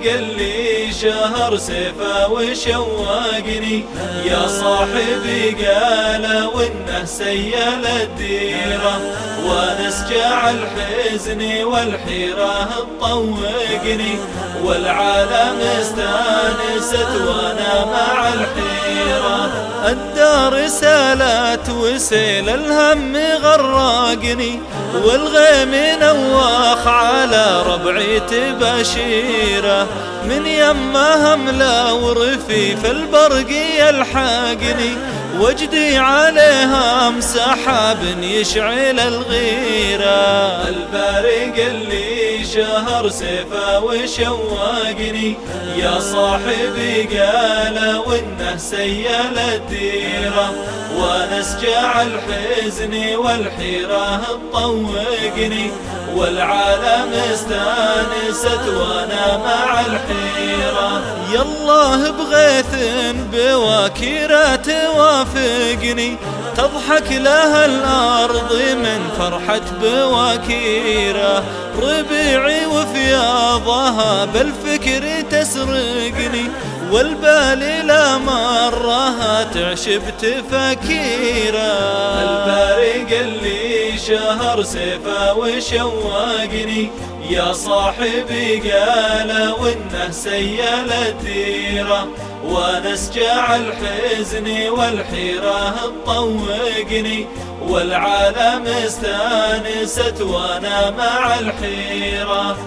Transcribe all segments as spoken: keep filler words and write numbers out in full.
اللي شهر سيفه وشوقني يا صاحبي قال وانه سيل الديره، ونسجع الحزن والحيره تطوقني، والعالم استانست وانا مع الحيره. الدار سالت وسيل الهم غرقني، والغيم نواخ على ربعي تبشيره، من يمه همله ورفيف البرق يلحقني، وجدي عليها مسحاب يشعل الغيره. البارق اللي شهر سيفه وشوقني يا صاحبي قال وانه سيل الديره، ونسجع الحزن والحيره تطوقني، والعالم استانست وانا مع الحيره. يالله بغيث بواكيره توافقني، تضحك لها الارض من فرحة بواكيره، ربيعي وفياضها بالفكر تسرقني، والبال لا مرها تعشب تفكيره. البارق اللي شهر سيفه وشوقني يا صاحبي قال وانه سيل الديره، ونسجع الحزن والحيره تطوقني، والعالم استانست وانا مع الحيره.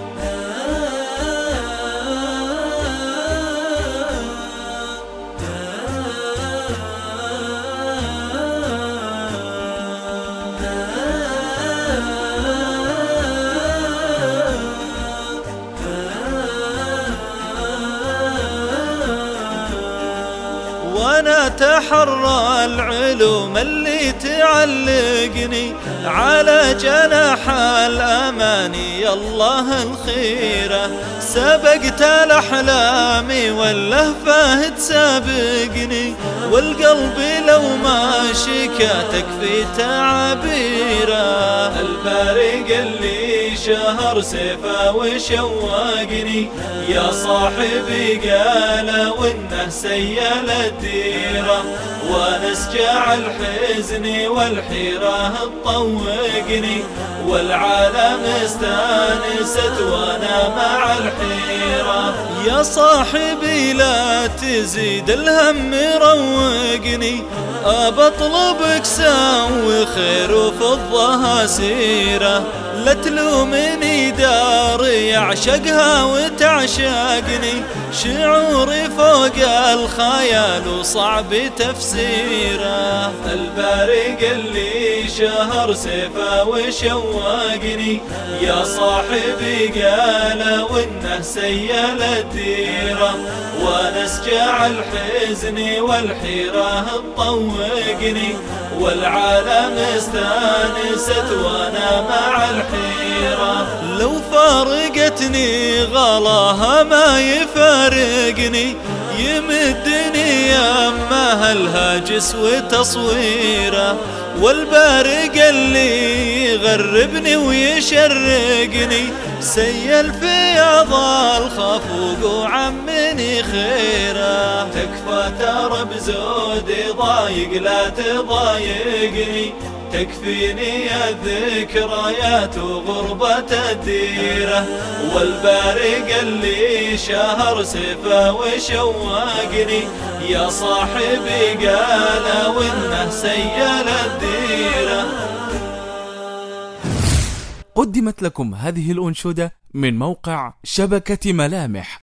وانا اتحرى العلوم اللي تعلقني، على جناح الاماني الله الخيره، سبقت الاحلام واللهفه تسابقني، والقلب لو ما شكا تكفي تعابيره. البارق اللي شهر سيفه وشوقني يا صاحبي قال وانه سيل الديره، ونسجع الحزن والحيره تطوقني، والعالم استانست وانا مع الحيره. يا صاحبي لا تزيد الهم روقني، أبطلبك سوي خير وفضها سيره، لا تلومني داري يعشقها وتعشقني، شعوري فوق الخيال وصعب تفسيره. البارق اللي شهر سيفه وشوقني يا صاحبي قال وانه سيل الديره، ونسجع الحزن والحيره تطوقني، والعالم استانست وانا مع الحيره. لو فارقتني غلاها ما يفارقني، يمدني يمها الهاجس وتصويره، والبارق اللي يغربني ويشرقني، سيل في عضا الخفوق وعمني خيره. تكفى ترى بزودي ضايق لا تضايقني، تكفيني الذكريات وغربة الديرة، والبارق اللي شهر سيفه وشوقني يا صاحبي قال وانه سيل الديرة. قدمت لكم هذه الأنشودة من موقع شبكة ملامح.